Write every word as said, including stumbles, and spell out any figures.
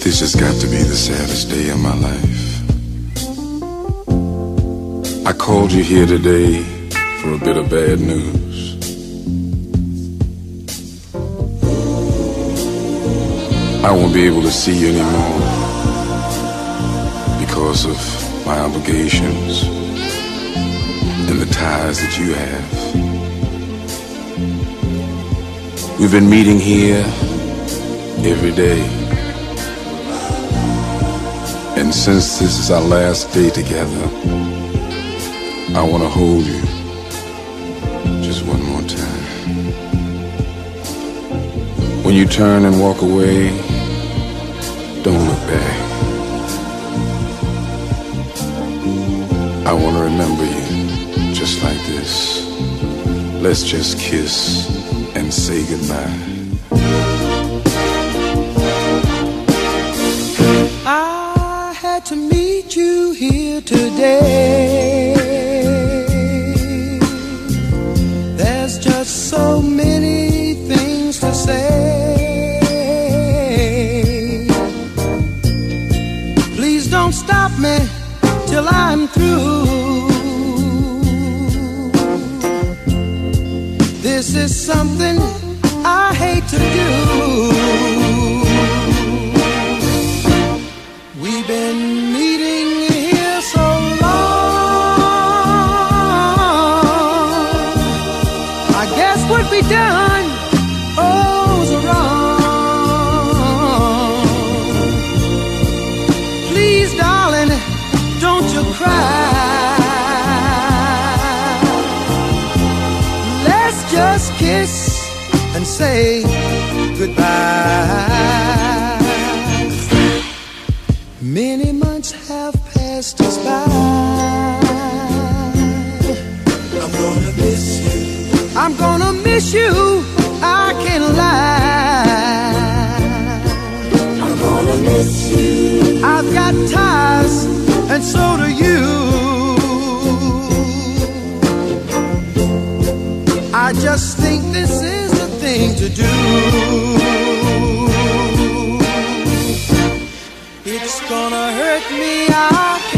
This has got to be the saddest day of my life. I called you here today for a bit of bad news. I won't be able to see you anymore because of my obligations and the ties that you have. We've been meeting here every day. And since this is our last day together, I want to hold you just one more time. When you turn and walk away, don't look back. I want to remember you just like this. Let's just kiss and say goodbye. I had to meet you here today. There's just so many things to say. Please don't stop me till I'm through. This is something I hate to do. We've been meeting here so long. I guess what we done oh's wrong. Please, darling, don't you cry. Let's just kiss and say goodbye. Many months have passed us by. I'm gonna miss you. I'm gonna miss you. I can't lie. I'm gonna miss you. I've got ties, and so do you. I just think this is the thing to do. It's gonna hurt me out.